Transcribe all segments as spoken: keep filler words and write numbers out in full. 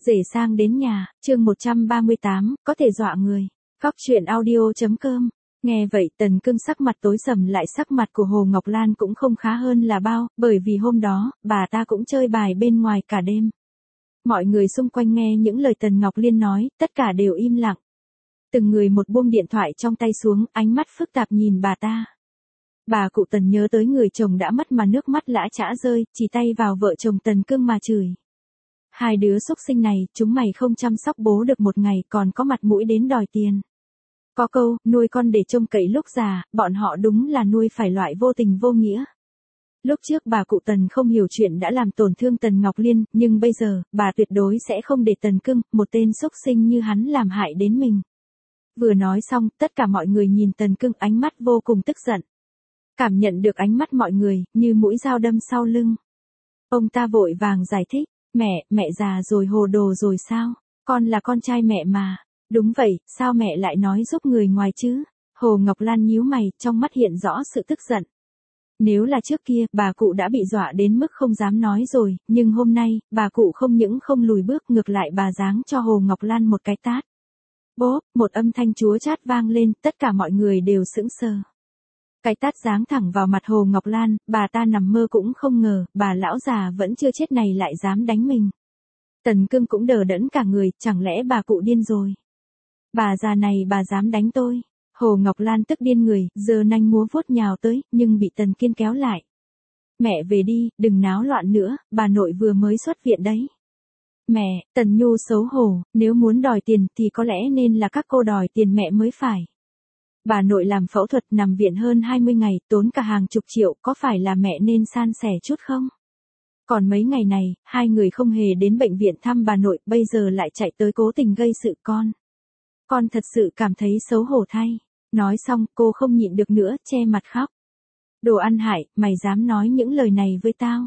Rể sang đến nhà, chương một trăm ba mươi tám, có thể dọa người. Góc chuyện audio.com. Nghe vậy Tần Cương sắc mặt tối sầm lại, sắc mặt của Hồ Ngọc Lan cũng không khá hơn là bao, bởi vì hôm đó, bà ta cũng chơi bài bên ngoài cả đêm. Mọi người xung quanh nghe những lời Tần Ngọc Liên nói, tất cả đều im lặng. Từng người một buông điện thoại trong tay xuống, ánh mắt phức tạp nhìn bà ta. Bà cụ Tần nhớ tới người chồng đã mất mà nước mắt lã chã rơi, chỉ tay vào vợ chồng Tần Cương mà chửi. Hai đứa xúc sinh này, chúng mày không chăm sóc bố được một ngày còn có mặt mũi đến đòi tiền. Có câu, nuôi con để trông cậy lúc già, bọn họ đúng là nuôi phải loại vô tình vô nghĩa. Lúc trước bà cụ Tần không hiểu chuyện đã làm tổn thương Tần Ngọc Liên, nhưng bây giờ, bà tuyệt đối sẽ không để Tần Cương, một tên xúc sinh như hắn làm hại đến mình. Vừa nói xong, tất cả mọi người nhìn Tần Cương ánh mắt vô cùng tức giận. Cảm nhận được ánh mắt mọi người, như mũi dao đâm sau lưng. Ông ta vội vàng giải thích. Mẹ, mẹ già rồi hồ đồ rồi sao? Con là con trai mẹ mà. Đúng vậy, sao mẹ lại nói giúp người ngoài chứ? Hồ Ngọc Lan nhíu mày, trong mắt hiện rõ sự tức giận. Nếu là trước kia, bà cụ đã bị dọa đến mức không dám nói rồi, nhưng hôm nay, bà cụ không những không lùi bước, ngược lại bà giáng cho Hồ Ngọc Lan một cái tát. Bốp, một âm thanh chúa chát vang lên, tất cả mọi người đều sững sờ. Cái tát giáng thẳng vào mặt Hồ Ngọc Lan, bà ta nằm mơ cũng không ngờ, bà lão già vẫn chưa chết này lại dám đánh mình. Tần Cương cũng đờ đẫn cả người, chẳng lẽ bà cụ điên rồi? Bà già này bà dám đánh tôi. Hồ Ngọc Lan tức điên người, giơ nanh múa vuốt nhào tới, nhưng bị Tần Kiên kéo lại. Mẹ về đi, đừng náo loạn nữa, bà nội vừa mới xuất viện đấy. Mẹ, Tần Nhu xấu hổ, nếu muốn đòi tiền thì có lẽ nên là các cô đòi tiền mẹ mới phải. Bà nội làm phẫu thuật nằm viện hơn hai mươi ngày, tốn cả hàng chục triệu, có phải là mẹ nên san sẻ chút không? Còn mấy ngày này, hai người không hề đến bệnh viện thăm bà nội, bây giờ lại chạy tới cố tình gây sự con. Con thật sự cảm thấy xấu hổ thay. Nói xong, cô không nhịn được nữa, che mặt khóc. Đồ ăn hại, mày dám nói những lời này với tao?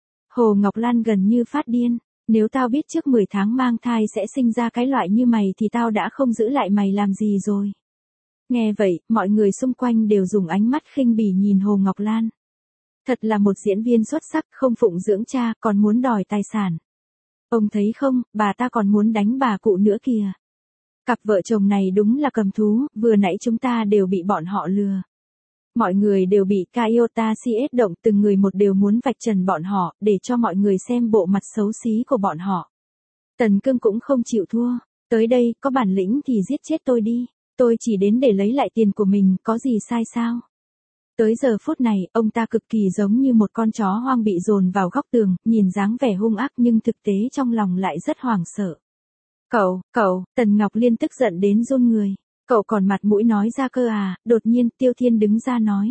Hồ Ngọc Lan gần như phát điên. Nếu tao biết trước mười tháng mang thai sẽ sinh ra cái loại như mày thì tao đã không giữ lại mày làm gì rồi. Nghe vậy, mọi người xung quanh đều dùng ánh mắt khinh bỉ nhìn Hồ Ngọc Lan. Thật là một diễn viên xuất sắc, không phụng dưỡng cha, còn muốn đòi tài sản. Ông thấy không, bà ta còn muốn đánh bà cụ nữa kìa. Cặp vợ chồng này đúng là cầm thú, vừa nãy chúng ta đều bị bọn họ lừa. Mọi người đều bị Kaiota xê ét động, từng người một đều muốn vạch trần bọn họ, để cho mọi người xem bộ mặt xấu xí của bọn họ. Tần Cương cũng không chịu thua. Tới đây, có bản lĩnh thì giết chết tôi đi. Tôi chỉ đến để lấy lại tiền của mình, có gì sai sao? Tới giờ phút này, ông ta cực kỳ giống như một con chó hoang bị dồn vào góc tường, nhìn dáng vẻ hung ác nhưng thực tế trong lòng lại rất hoảng sợ. Cậu, cậu, Tần Ngọc Liên tức giận đến run người. Cậu còn mặt mũi nói ra cơ à? Đột nhiên Tiêu Thiên đứng ra nói.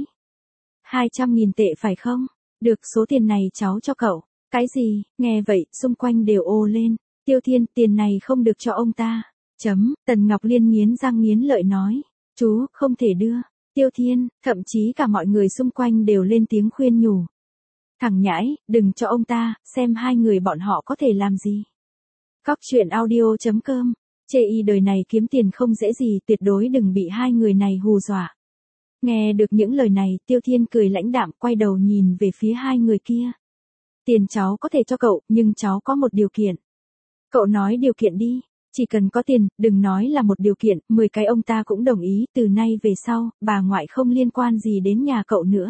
hai trăm nghìn tệ phải không? Được, số tiền này cháu cho cậu. Cái gì? Nghe vậy, xung quanh đều ồ lên. Tiêu Thiên, tiền này không được cho ông ta. Chấm, Tần Ngọc Liên nghiến răng nghiến lợi nói. Chú, không thể đưa. Tiêu Thiên, thậm chí cả mọi người xung quanh đều lên tiếng khuyên nhủ. Thằng nhãi, đừng cho ông ta, xem hai người bọn họ có thể làm gì. Góc chuyện audio.com. Chê y đời này kiếm tiền không dễ gì, tuyệt đối đừng bị hai người này hù dọa. Nghe được những lời này, Tiêu Thiên cười lãnh đạm, quay đầu nhìn về phía hai người kia. Tiền cháu có thể cho cậu, nhưng cháu có một điều kiện. Cậu nói điều kiện đi. Chỉ cần có tiền, đừng nói là một điều kiện, mười cái ông ta cũng đồng ý, từ nay về sau, bà ngoại không liên quan gì đến nhà cậu nữa.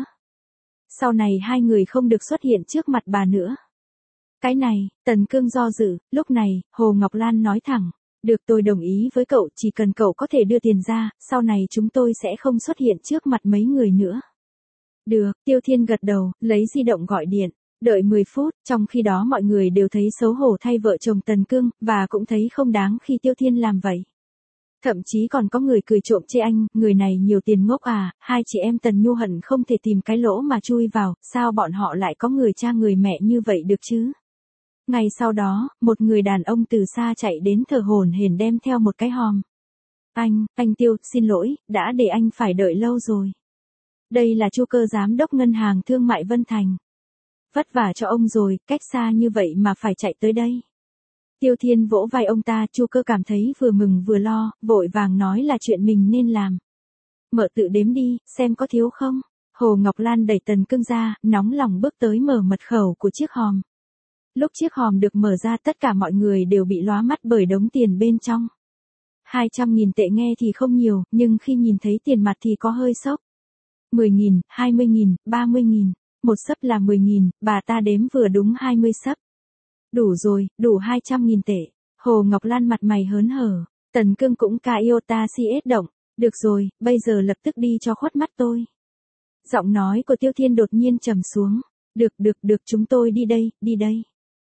Sau này hai người không được xuất hiện trước mặt bà nữa. Cái này, Tần Cương do dự, lúc này, Hồ Ngọc Lan nói thẳng, được tôi đồng ý với cậu, chỉ cần cậu có thể đưa tiền ra, sau này chúng tôi sẽ không xuất hiện trước mặt mấy người nữa. Được, Tiêu Thiên gật đầu, lấy di động gọi điện. Đợi mười phút, trong khi đó mọi người đều thấy xấu hổ thay vợ chồng Tần Cương, và cũng thấy không đáng khi Tiêu Thiên làm vậy. Thậm chí còn có người cười trộm chê anh, người này nhiều tiền ngốc à, hai chị em Tần Nhu hận không thể tìm cái lỗ mà chui vào, sao bọn họ lại có người cha người mẹ như vậy được chứ? Ngày sau đó, một người đàn ông từ xa chạy đến thở hổn hển đem theo một cái hòm. Anh, anh Tiêu, xin lỗi, đã để anh phải đợi lâu rồi. Đây là Chu Cơ giám đốc ngân hàng thương mại Vân Thành. Vất vả cho ông rồi, cách xa như vậy mà phải chạy tới đây. Tiêu Thiên vỗ vai ông ta, Chu Cơ cảm thấy vừa mừng vừa lo, vội vàng nói là chuyện mình nên làm. Mở tự đếm đi, xem có thiếu không. Hồ Ngọc Lan đẩy Tần Cương ra, nóng lòng bước tới mở mật khẩu của chiếc hòm. Lúc chiếc hòm được mở ra tất cả mọi người đều bị lóa mắt bởi đống tiền bên trong. hai trăm nghìn tệ nghe thì không nhiều, nhưng khi nhìn thấy tiền mặt thì có hơi sốc. mười nghìn, hai mươi nghìn, ba mươi nghìn, một xấp là mười nghìn, bà ta đếm vừa đúng hai mươi xấp. Đủ rồi, đủ hai trăm nghìn tệ. Hồ Ngọc Lan mặt mày hớn hở, Tần Cương cũng ca iota si ết động. Được rồi, bây giờ lập tức đi cho khuất mắt tôi. Giọng nói của Tiêu Thiên đột nhiên trầm xuống. Được được được chúng tôi đi đây, đi đây.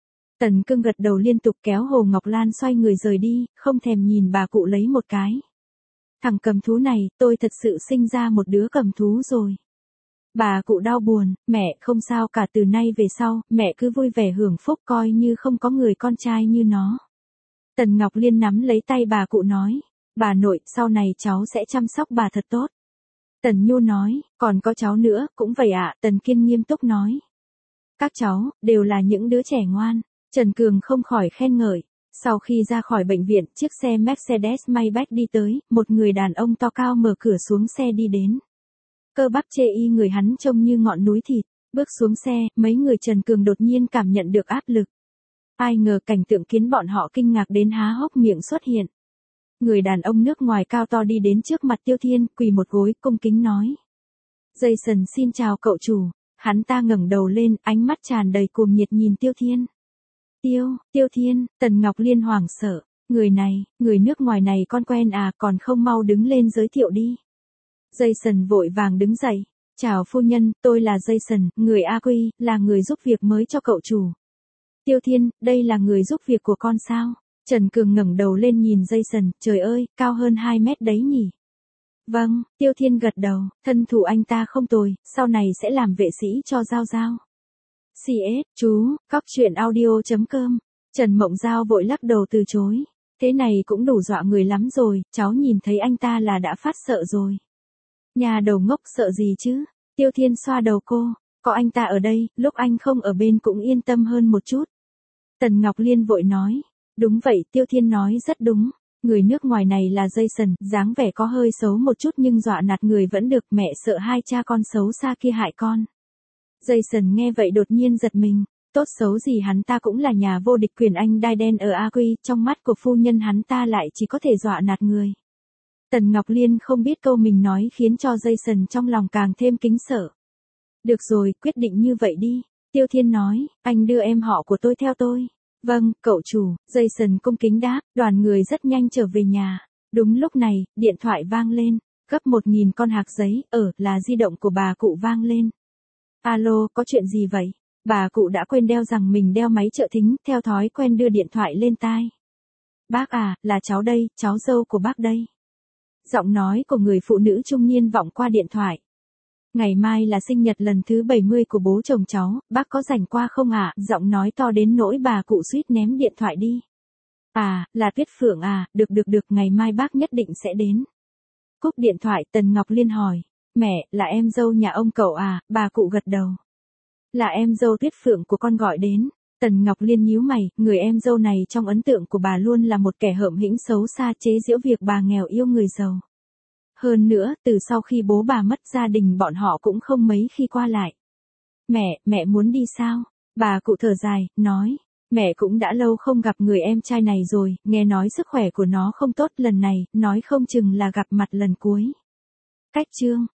Tần Cương gật đầu liên tục kéo Hồ Ngọc Lan xoay người rời đi, không thèm nhìn bà cụ lấy một cái. Thằng cầm thú này, tôi thật sự sinh ra một đứa cầm thú rồi. Bà cụ đau buồn, mẹ không sao cả, từ nay về sau, mẹ cứ vui vẻ hưởng phúc coi như không có người con trai như nó. Tần Ngọc Liên nắm lấy tay bà cụ nói, bà nội, sau này cháu sẽ chăm sóc bà thật tốt. Tần Nhu nói, còn có cháu nữa, cũng vậy ạ, Tần Kiên nghiêm túc nói. Các cháu, đều là những đứa trẻ ngoan, Trần Cường không khỏi khen ngợi. Sau khi ra khỏi bệnh viện, chiếc xe Mercedes Maybach đi tới, một người đàn ông to cao mở cửa xuống xe đi đến. Cơ bắp chê y người hắn trông như ngọn núi thịt, bước xuống xe, mấy người Trần Cường đột nhiên cảm nhận được áp lực. Ai ngờ cảnh tượng khiến bọn họ kinh ngạc đến há hốc miệng xuất hiện. Người đàn ông nước ngoài cao to đi đến trước mặt Tiêu Thiên, quỳ một gối, cung kính nói. Jason xin chào cậu chủ, hắn ta ngẩng đầu lên, ánh mắt tràn đầy cuồng nhiệt nhìn Tiêu Thiên. Tiêu, Tiêu Thiên, Tần Ngọc Liên hoảng sợ, người này, người nước ngoài này con quen à, còn không mau đứng lên giới thiệu đi. Jason vội vàng đứng dậy, chào phu nhân, tôi là Jason, người A Quy, là người giúp việc mới cho cậu chủ. Tiêu Thiên, đây là người giúp việc của con sao? Trần Cường ngẩng đầu lên nhìn Jason, trời ơi, cao hơn hai mét đấy nhỉ? Vâng, Tiêu Thiên gật đầu, thân thủ anh ta không tồi, sau này sẽ làm vệ sĩ cho Giao Giao. xê ét, chú, cóc truyện audio chấm com. Trần Mộng Giao vội lắc đầu từ chối. Thế này cũng đủ dọa người lắm rồi, cháu nhìn thấy anh ta là đã phát sợ rồi. Nhà đầu ngốc sợ gì chứ? Tiêu Thiên xoa đầu cô, có anh ta ở đây, lúc anh không ở bên cũng yên tâm hơn một chút. Tần Ngọc Liên vội nói, đúng vậy, Tiêu Thiên nói rất đúng. Người nước ngoài này là Jason, dáng vẻ có hơi xấu một chút nhưng dọa nạt người vẫn được, mẹ sợ hai cha con xấu xa kia hại con. Jason nghe vậy đột nhiên giật mình, tốt xấu gì hắn ta cũng là nhà vô địch quyền Anh đai đen ở A Quy, trong mắt của phu nhân hắn ta lại chỉ có thể dọa nạt người. Tần Ngọc Liên không biết câu mình nói khiến cho Jason trong lòng càng thêm kính sợ. Được rồi, quyết định như vậy đi, Tiêu Thiên nói, anh đưa em họ của tôi theo tôi. Vâng, cậu chủ, Jason cung kính đáp, đoàn người rất nhanh trở về nhà. Đúng lúc này, điện thoại vang lên, gấp một nghìn con hạc giấy, ở, là di động của bà cụ vang lên. Alo, có chuyện gì vậy? Bà cụ đã quên đeo rằng mình đeo máy trợ thính, theo thói quen đưa điện thoại lên tai. Bác à, là cháu đây, cháu dâu của bác đây. Giọng nói của người phụ nữ trung niên vọng qua điện thoại. Ngày mai là sinh nhật lần thứ bảy mươi của bố chồng cháu, bác có rảnh qua không ạ? À? Giọng nói to đến nỗi bà cụ suýt ném điện thoại đi. À, là Tuyết Phượng à, được được được, ngày mai bác nhất định sẽ đến. Cúp điện thoại, Tần Ngọc Liên hỏi, mẹ, là em dâu nhà ông cậu à? Bà cụ gật đầu. Là em dâu Tuyết Phượng của con gọi đến. Tần Ngọc Liên nhíu mày, người em dâu này trong ấn tượng của bà luôn là một kẻ hợm hĩnh xấu xa, chế giễu việc bà nghèo yêu người giàu. Hơn nữa, từ sau khi bố bà mất, gia đình bọn họ cũng không mấy khi qua lại. Mẹ, mẹ muốn đi sao? Bà cụ thở dài, nói, mẹ cũng đã lâu không gặp người em trai này rồi, nghe nói sức khỏe của nó không tốt, lần này, nói không chừng là gặp mặt lần cuối. Cách chương